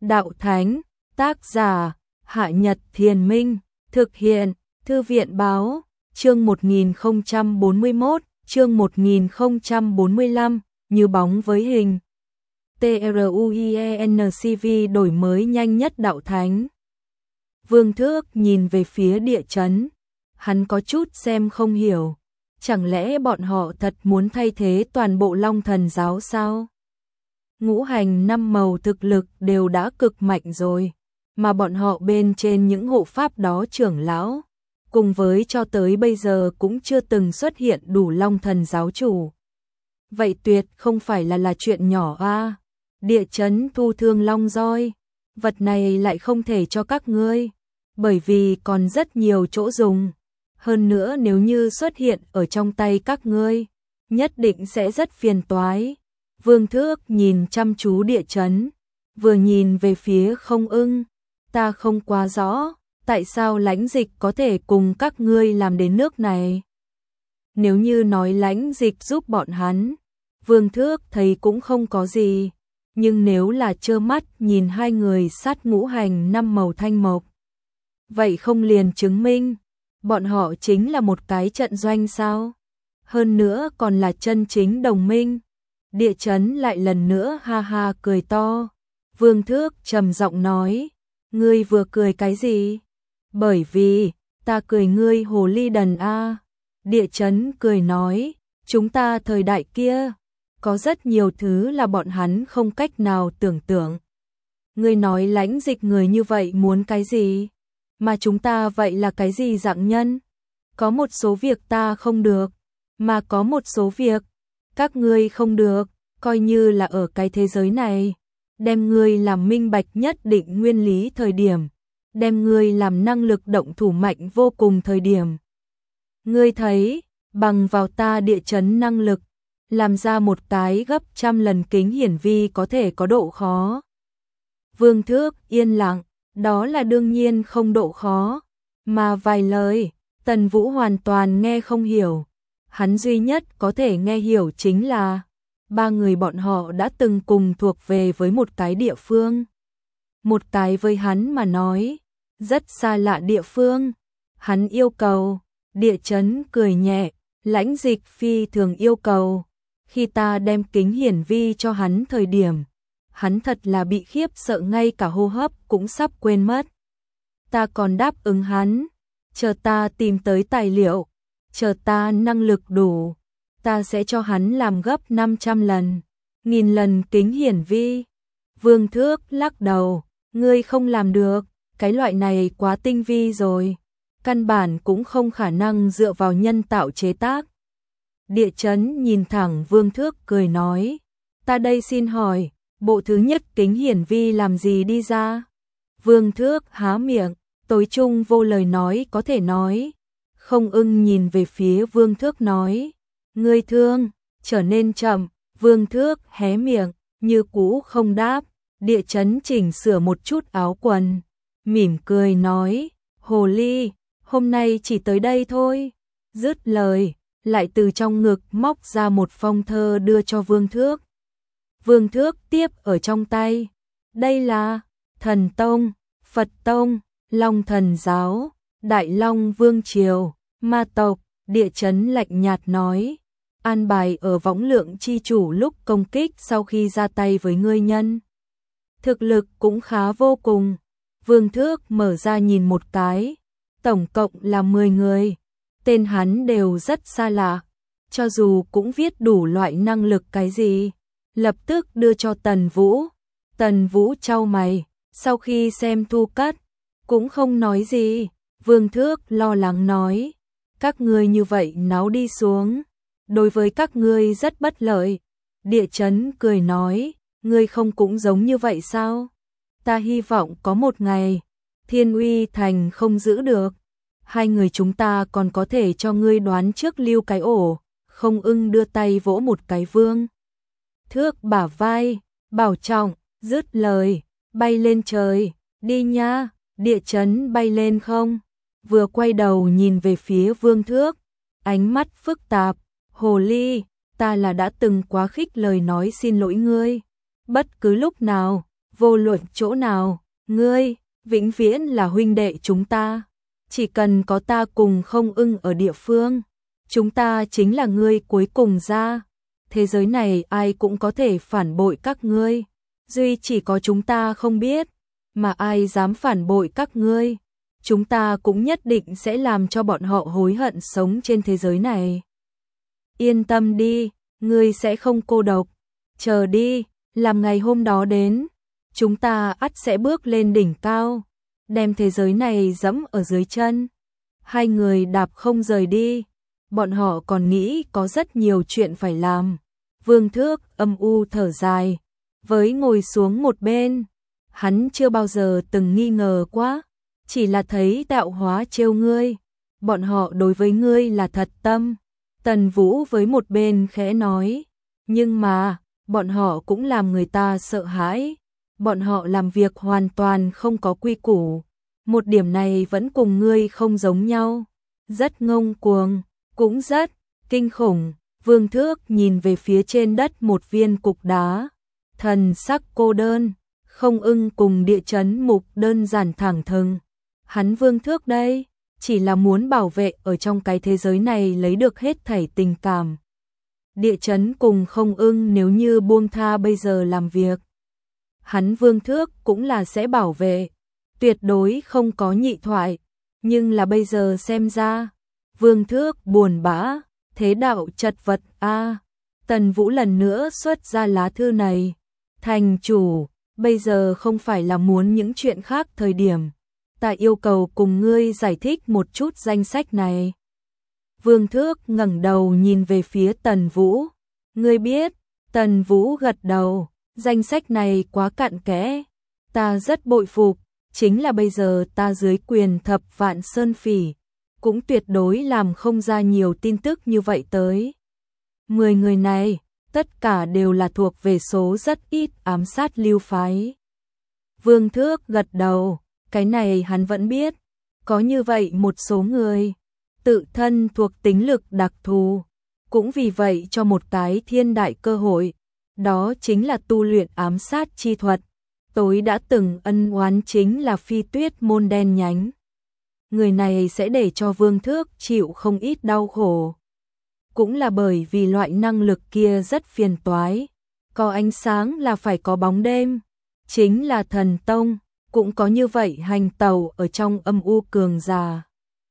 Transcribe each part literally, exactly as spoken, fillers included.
Đạo Thánh, tác giả, Hạ Nhật Thiền Minh, thực hiện, Thư viện Báo, chương một nghìn không trăm bốn mươi mốt, chương một nghìn không trăm bốn mươi lăm, như bóng với hình. TRUIENCV đổi mới nhanh nhất Đạo Thánh. Vương Thước nhìn về phía địa chấn, hắn có chút xem không hiểu, chẳng lẽ bọn họ thật muốn thay thế toàn bộ Long Thần giáo sao? Ngũ hành năm màu thực lực đều đã cực mạnh rồi, mà bọn họ bên trên những hộ pháp đó trưởng lão, cùng với cho tới bây giờ cũng chưa từng xuất hiện đủ Long Thần giáo chủ. Vậy tuyệt không phải là là chuyện nhỏ a. À. Địa chấn thu thương long roi, vật này lại không thể cho các ngươi, bởi vì còn rất nhiều chỗ dùng. Hơn nữa nếu như xuất hiện ở trong tay các ngươi, nhất định sẽ rất phiền toái. Vương Thước nhìn chăm chú địa chấn, vừa nhìn về phía Không Ưng, ta không quá rõ, tại sao Lãnh Dịch có thể cùng các ngươi làm đến nước này. Nếu như nói Lãnh Dịch giúp bọn hắn, Vương Thước thấy cũng không có gì, nhưng nếu là trơ mắt nhìn hai người sát ngũ hành năm màu thanh mộc, vậy không liền chứng minh bọn họ chính là một cái trận doanh sao? Hơn nữa còn là chân chính đồng minh. Địa chấn lại lần nữa ha ha cười to. Vương Thước trầm giọng nói, ngươi vừa cười cái gì? Bởi vì, ta cười ngươi hồ ly đần a. Địa chấn cười nói, chúng ta thời đại kia, có rất nhiều thứ là bọn hắn không cách nào tưởng tượng. Ngươi nói Lãnh Dịch người như vậy muốn cái gì? Mà chúng ta vậy là cái gì dạng nhân? Có một số việc ta không được, mà có một số việc các ngươi không được, coi như là ở cái thế giới này, đem ngươi làm minh bạch nhất định nguyên lý thời điểm, đem ngươi làm năng lực động thủ mạnh vô cùng thời điểm. Ngươi thấy, bằng vào ta địa chấn năng lực, làm ra một cái gấp trăm lần kính hiển vi có thể có độ khó. Vương Thước yên lặng, đó là đương nhiên không độ khó, mà vài lời, Tần Vũ hoàn toàn nghe không hiểu. Hắn duy nhất có thể nghe hiểu chính là ba người bọn họ đã từng cùng thuộc về với một cái địa phương. Một cái với hắn mà nói, rất xa lạ địa phương. Hắn yêu cầu, địa chấn cười nhẹ, Lãnh Dịch phi thường yêu cầu. Khi ta đem kính hiển vi cho hắn thời điểm, hắn thật là bị khiếp sợ ngay cả hô hấp cũng sắp quên mất. Ta còn đáp ứng hắn, chờ ta tìm tới tài liệu, chờ ta năng lực đủ, ta sẽ cho hắn làm gấp năm trăm lần, nghìn lần kính hiển vi. Vương Thước lắc đầu, ngươi không làm được, cái loại này quá tinh vi rồi, căn bản cũng không khả năng dựa vào nhân tạo chế tác. Địa chấn nhìn thẳng Vương Thước cười nói, ta đây xin hỏi, bộ thứ nhất kính hiển vi làm gì đi ra? Vương Thước há miệng, tối trung vô lời nói có thể nói. Không Ưng nhìn về phía Vương Thước nói, ngươi thương, trở nên chậm. Vương Thước hé miệng, như cũ không đáp. Địa chấn chỉnh sửa một chút áo quần, mỉm cười nói, hồ ly, hôm nay chỉ tới đây thôi. Dứt lời, lại từ trong ngực móc ra một phong thơ đưa cho Vương Thước. Vương Thước tiếp ở trong tay, đây là Thần Tông, Phật Tông, Long Thần Giáo, Đại Long Vương Triều, Ma Tộc. Địa chấn lạnh nhạt nói, an bài ở võng lượng chi chủ lúc công kích sau khi ra tay với ngươi nhân. Thực lực cũng khá vô cùng. Vương Thước mở ra nhìn một cái, tổng cộng là mười người, tên hắn đều rất xa lạ, cho dù cũng viết đủ loại năng lực cái gì, lập tức đưa cho Tần Vũ. Tần Vũ chau mày, sau khi xem thu cắt, cũng không nói gì. Vương Thước lo lắng nói, các ngươi như vậy náo đi xuống, đối với các ngươi rất bất lợi. Địa chấn cười nói, ngươi không cũng giống như vậy sao? Ta hy vọng có một ngày, Thiên Uy Thành không giữ được, hai người chúng ta còn có thể cho ngươi đoán trước lưu cái ổ. Không Ưng đưa tay vỗ một cái Vương Thước bả vai, bảo trọng. Dứt lời, bay lên trời, đi nha. Địa chấn bay lên không, vừa quay đầu nhìn về phía Vương Thước, ánh mắt phức tạp, hồ ly, ta là đã từng quá khích lời nói xin lỗi ngươi, bất cứ lúc nào, vô luận chỗ nào, ngươi, vĩnh viễn là huynh đệ chúng ta. Chỉ cần có ta cùng Không Ưng ở địa phương, chúng ta chính là ngươi cuối cùng ra. Thế giới này ai cũng có thể phản bội các ngươi, duy chỉ có chúng ta không biết, mà ai dám phản bội các ngươi, chúng ta cũng nhất định sẽ làm cho bọn họ hối hận sống trên thế giới này. Yên tâm đi, ngươi sẽ không cô độc, chờ đi, làm ngày hôm đó đến, chúng ta ắt sẽ bước lên đỉnh cao, đem thế giới này dẫm ở dưới chân. Hai người đạp không rời đi, bọn họ còn nghĩ có rất nhiều chuyện phải làm. Vương Thước âm u thở dài, với ngồi xuống một bên, hắn chưa bao giờ từng nghi ngờ quá, chỉ là thấy tạo hóa trêu ngươi, bọn họ đối với ngươi là thật tâm. Tần Vũ với một bên khẽ nói, nhưng mà, bọn họ cũng làm người ta sợ hãi, bọn họ làm việc hoàn toàn không có quy củ, một điểm này vẫn cùng ngươi không giống nhau, rất ngông cuồng, cũng rất kinh khủng. Vương Thước nhìn về phía trên đất một viên cục đá, thần sắc cô đơn, Không Ưng cùng Địa Chấn Mục đơn giản thẳng thừng. Hắn Vương Thước đây, chỉ là muốn bảo vệ ở trong cái thế giới này lấy được hết thảy tình cảm. Địa Chấn cùng Không Ưng nếu như buông tha bây giờ làm việc, hắn Vương Thước cũng là sẽ bảo vệ, tuyệt đối không có nhị thoại, nhưng là bây giờ xem ra, Vương Thước buồn bã, thế đạo chật vật a. À, Tần Vũ lần nữa xuất ra lá thư này, thành chủ, bây giờ không phải là muốn những chuyện khác thời điểm, ta yêu cầu cùng ngươi giải thích một chút danh sách này. Vương Thước ngẩng đầu nhìn về phía Tần Vũ, ngươi biết, Tần Vũ gật đầu, danh sách này quá cặn kẽ, ta rất bội phục, chính là bây giờ ta dưới quyền thập vạn sơn phỉ, cũng tuyệt đối làm không ra nhiều tin tức như vậy tới. Mười người này, tất cả đều là thuộc về số rất ít ám sát lưu phái. Vương Thước gật đầu, cái này hắn vẫn biết, có như vậy một số người, tự thân thuộc tính lực đặc thù, cũng vì vậy cho một cái thiên đại cơ hội, đó chính là tu luyện ám sát chi thuật. Tối đã từng ân oán chính là Phi Tuyết môn đen nhánh. Người này sẽ để cho Vương Thước chịu không ít đau khổ. Cũng là bởi vì loại năng lực kia rất phiền toái. Có ánh sáng là phải có bóng đêm. Chính là thần tông, cũng có như vậy hành tàu ở trong âm u cường già.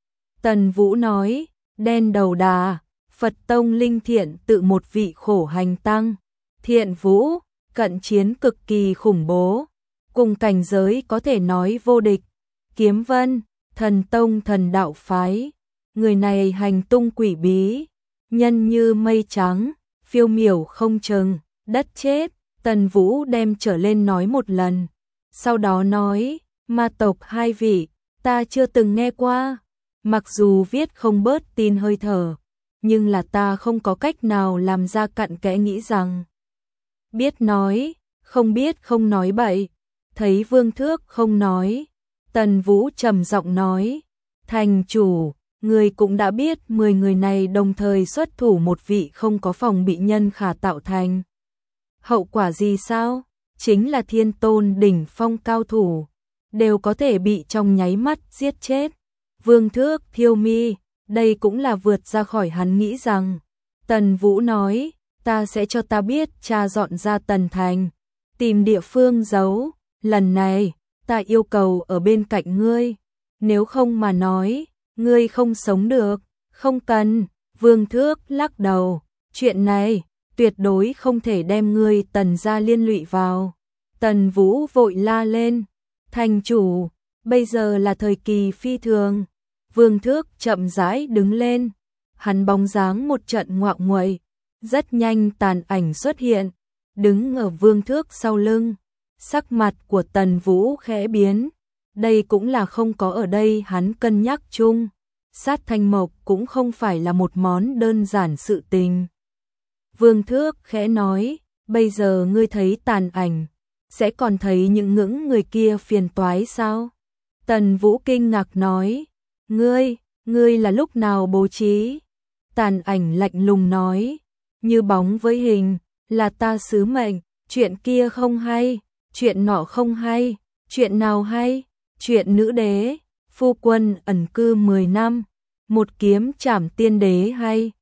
Tần Vũ nói, đen đầu đà, Phật tông linh thiện tự một vị khổ hành tăng. Thiện Vũ, cận chiến cực kỳ khủng bố. Cùng cảnh giới có thể nói vô địch. Kiếm Vân, thần tông thần đạo phái, người này hành tung quỷ bí, nhân như mây trắng, phiêu miểu không chừng, đất chết. Tần Vũ đem trở lên nói một lần, sau đó nói, ma tộc hai vị, ta chưa từng nghe qua, mặc dù viết không bớt tin hơi thở, nhưng là ta không có cách nào làm ra cặn kẽ nghĩ rằng. Biết nói, không biết không nói bậy. Thấy Vương Thước không nói, Tần Vũ trầm giọng nói, thành chủ, người cũng đã biết mười người này đồng thời xuất thủ một vị không có phòng bị nhân khả tạo thành. Hậu quả gì sao? Chính là thiên tôn đỉnh phong cao thủ, đều có thể bị trong nháy mắt giết chết. Vương Thước thiêu mi, đây cũng là vượt ra khỏi hắn nghĩ rằng. Tần Vũ nói, ta sẽ cho ta biết cha dọn ra Tần Thành, tìm địa phương giấu. Lần này, ta yêu cầu ở bên cạnh ngươi, nếu không mà nói, ngươi không sống được, không cần. Vương Thước lắc đầu, chuyện này, tuyệt đối không thể đem ngươi Tần gia liên lụy vào. Tần Vũ vội la lên, thành chủ, bây giờ là thời kỳ phi thường. Vương Thước chậm rãi đứng lên, hắn bóng dáng một trận ngoạo nguậy, rất nhanh tàn ảnh xuất hiện, đứng ở Vương Thước sau lưng. Sắc mặt của Tần Vũ khẽ biến, đây cũng là không có ở đây hắn cân nhắc chung, sát thanh mộc cũng không phải là một món đơn giản sự tình. Vương Thước khẽ nói, bây giờ ngươi thấy tàn ảnh, sẽ còn thấy những ngưỡng người kia phiền toái sao? Tần Vũ kinh ngạc nói, ngươi, ngươi là lúc nào bố trí? Tàn ảnh lạnh lùng nói, như bóng với hình, là ta sứ mệnh, chuyện kia không hay. chuyện nọ không hay, chuyện nào hay, chuyện nữ đế, phu quân ẩn cư mười năm, một kiếm trảm tiên đế hay.